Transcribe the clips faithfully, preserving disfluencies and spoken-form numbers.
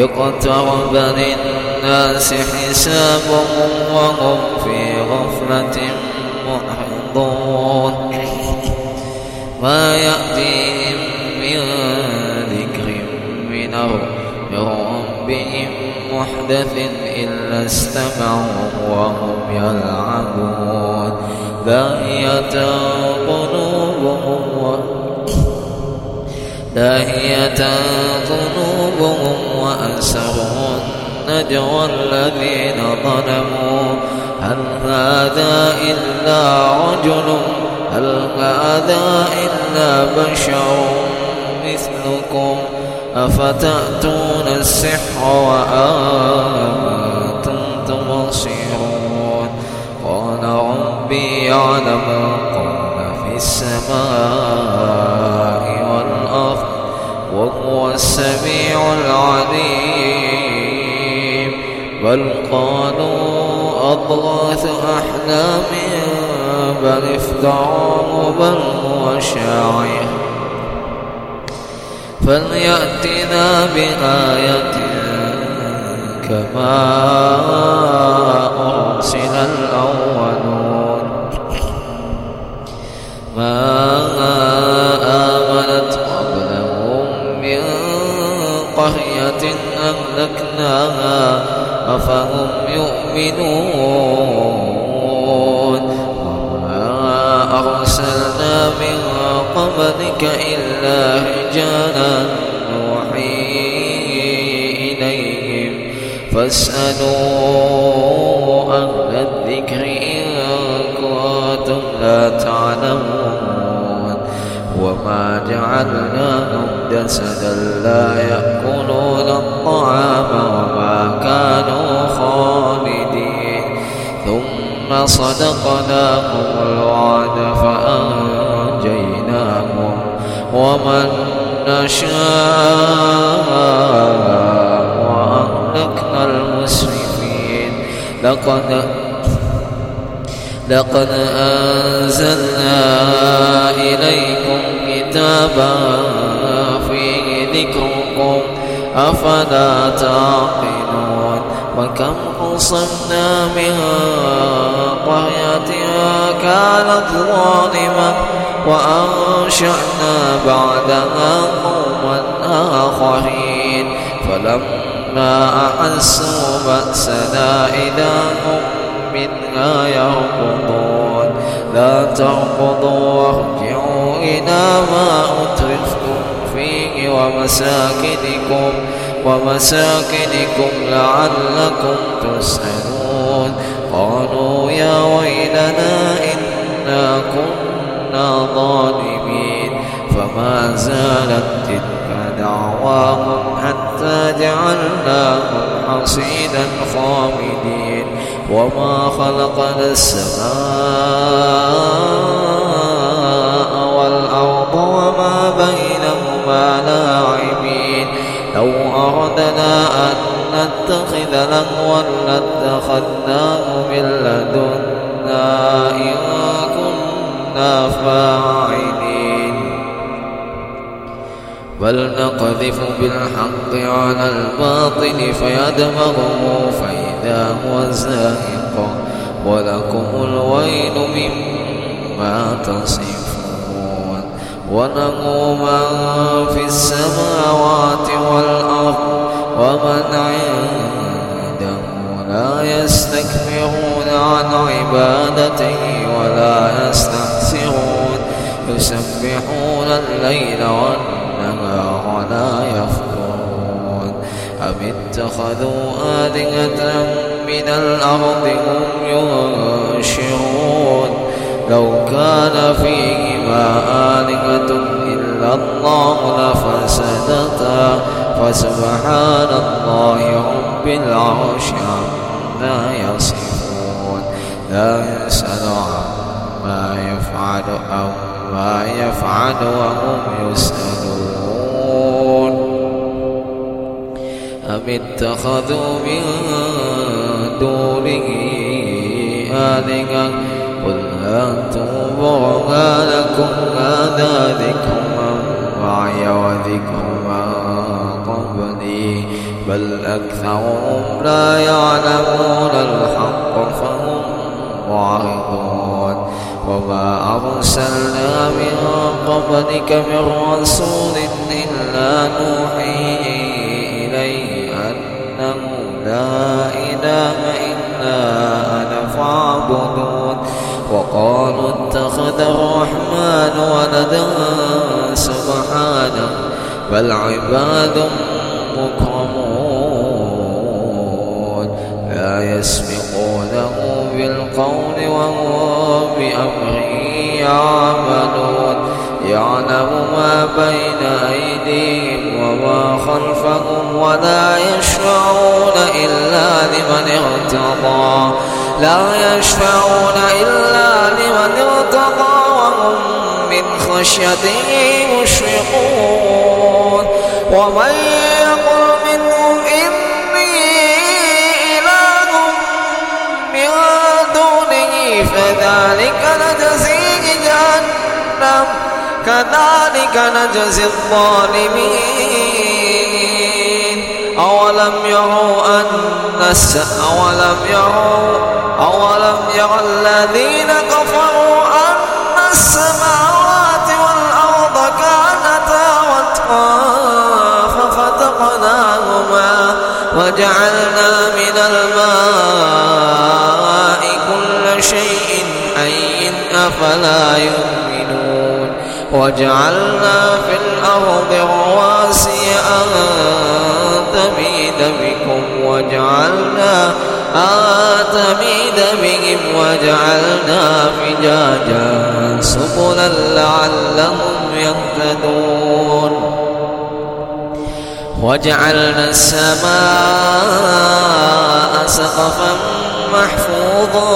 اقترب للناس حسابهم وهم في غفلة معرضون ما يأتيهم من ذكر من ربهم محدث إلا استمعوا وهم يلعبون لاهية قلوبهم لاهية قلوبهم وأسروا النجوى الذين ظلموا هل هذا إلا رجل هل هذا إلا بشر مثلكم أفتأتون السحر وأنتم تبصرون قال ربي يعلم القول في السماء والأرض وهو السميع العليم بل قالوا أضغاث أحلام بل افتراه بل هو شاعر فليأتنا بآية كما أرسل الأولون ما آمنت قبلهم من قرية أهلكناها أفهم يؤمنون وما أرسلنا من قبلك إلا رجالا نوحي إليهم فاسألوا أهل الذكر إن كنتم لا تعلمون وما جعلناهم جسدا لا يأكلون الطعام وما كانوا خالدين ثم صدقناهم الوعد فأنجيناهم ومن نشاء وأهلكنا المسرفين لقد لقد أنزلنا إليكم كتابا فيه ذكركم أفلا تعقلون وكم قصمنا من قرية كانت ظالمة وأنشأنا بعدها قوما آخرين فلما أحسوا بأسنا إذا هم منها يركضون لا تركضوا وارجعوا إلى ما أترفتم فيه ومساكنكم ومساكنكم لعلكم تسألون قالوا يا ويلنا إنا كنا ظالمين فما زالت تلك دعواهم حتى جعلناهم حصيدا خامدين وما خلقنا السماء والأرض وما بينهما لاعبين لو أردنا أن نتخذ لهوا لاتخذناه من لدنا إن كنا فاعلين بل نقذف بالحق على الباطل فيدمغه فإذا هو زاهق ولكم الويل مما تصفون وله من في السماوات والأرض ومن عنده لا يستكبرون عن عبادته ولا يستحسرون يسبحون الليل والنهار لا يفترون أم اتخذوا آلهة من الأرض هم ينشرون لو كان فيهما آلهة إلا الله لفسدتا فسبحان الله رب العرش عما يصفون لا يسأل عما يفعل عما يفعل وهم يسألون أم اتخذوا من دونه آلهة قل هاتوا برهانكم هذا ذكر من معي وذكر من قبلي بل أكثرهم لا يعلمون الحق فهم معرضون وما أرسلنا من قبلك من رسول إلا نوحي إليه أنه لا إله إلا أنا فاعبدون وقالوا اتخذ الرحمن ولدا سبحانه بل عباد مكرمون لا يسبقونه بالقول وهم بأمره يعملون يعلم ما بين أيديهم وما خلفهم ولا يشفعون إلا لمن ارتضى لا يشفعون إلا لمن ارتضى وهم من خشيته مشفقون ومن يقل منهم إني إله من دونه فذلك نجزيه جهنم كذلك نجزي الظالمين أولم يروا أن أولم يروا أولم يرى الذين كفروا أن السماوات والأرض كانتا رتقا ففتقناهما وجعلنا من الماء كل شيء حي أفلا يؤمنون وجعلنا في الأرض رواسي أن تميد بكم وجعلنا أن تميد بهم وجعلنا فجاجا سبلا لعلهم يهتدون وجعلنا السماء سقفا محفوظا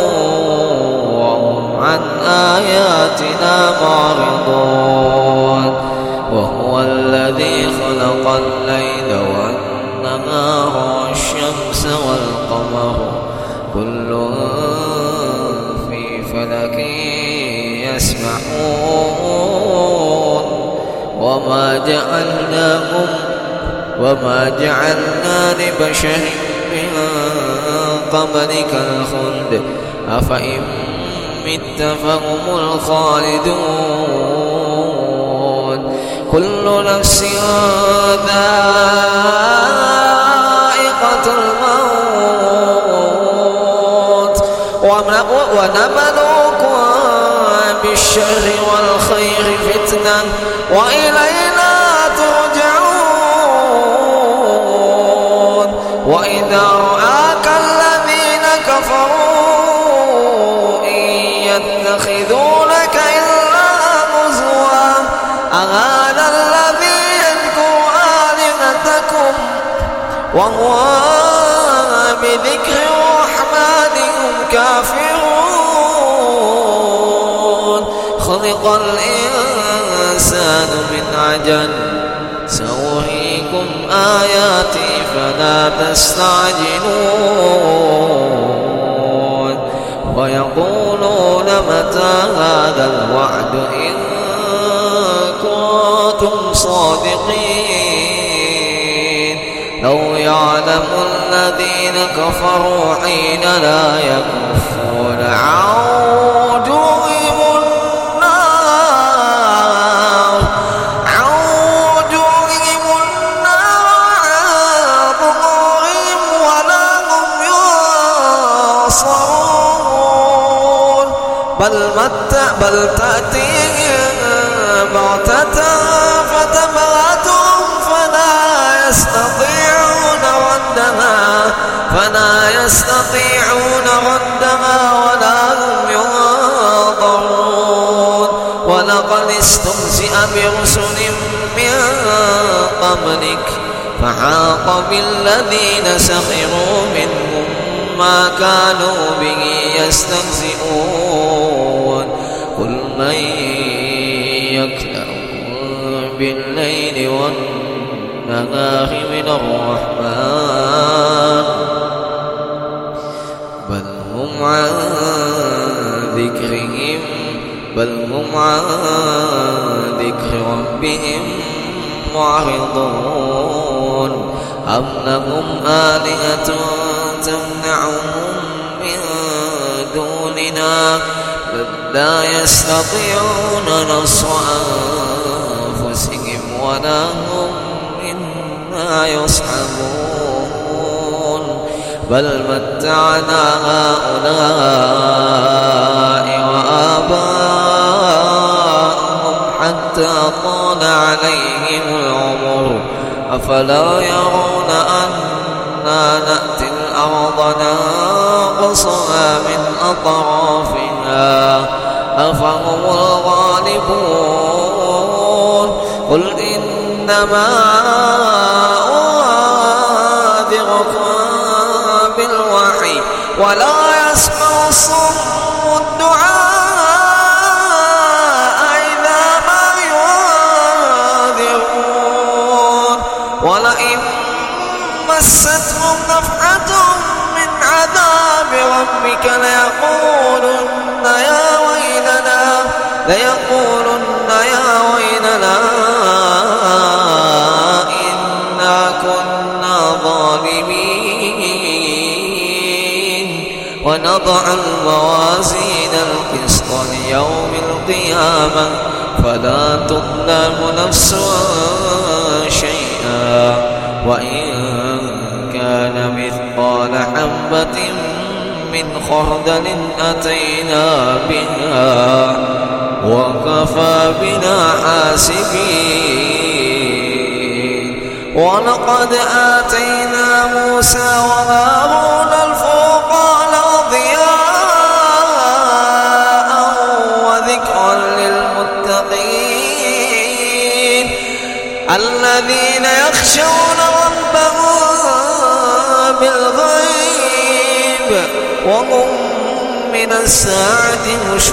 وهم عن آياتنا معرضون وهو الذي خلق الليل والنهار والشمس والقمر كل في فلك يسبحون وما جعلناهم وما جعلنا لبشر من قبلك الخلد أفإن مت فهم الخالدون كل نفس ذائقة الموت ونبلوكم بالشر والخير فتنة وإلينا ترجعون وإذا رآك الذين كفروا إن يتخذونك إلا هزوا أهذا الذي يذكر آلهتكم وهو بذكر الرحمن هم كافرون خلق الإنسان من عجل سأريكم آياتي فلا تستعجلون ويقولون متى هذا الوعد إن كنتم صادقين لو يعلم الذين كفروا حين لا يكفون عن وجوههم النار عن وجوههم النار عن ظهورهم ولا هم ينصرون بل مت بل تأتيهم بغتة فتبغتهم فلا يستطيعون ردها فلا يستطيعون ردها ولا هم ينظرون ولقد استهزئ برسل من قبلك فحاق بالذين سخروا منهم ما كانوا به يستهزئون قل من يكلأكم بالليل والنهار من الرحمن بل هم عن ذكرهم بل هم عن ذكر ربهم معرضون أم لهم آلهة تمنعهم من دوننا لا يستطيعون نصر أنفسهم ولا هم منا يصحبون بل متعنا هؤلاء وآباءهم حتى طال عليهم العمر أفلا يرون أنا نأتي الأرض ننقصها من أطرافها أفهم الغالبون قل إنما أنذركم بالوحي ولا يسمع الصم الدعاء إذا ما ينذرون ولئن مستهم نفحة من عذاب ربك ليقولن يا ويلنا ليقولن يا ويلنا إنا كنا ظالمين ونضع الموازين القسط ليوم القيامة فلا تظلم نفس شيئا وإن كان مثقال حبة من خردل أتينا بها وكفى بنا حاسبين ولقد آتينا موسى وهارون الفرقان وضياء وذكرا للمتقين الذين يخشون ربهم بالغيب وهم من الساعة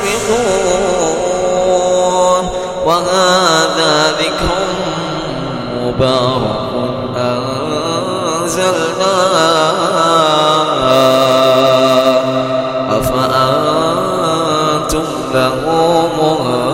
مشفقون وهذا ذكر مبارك أنزلناه أفأنتم له منكرون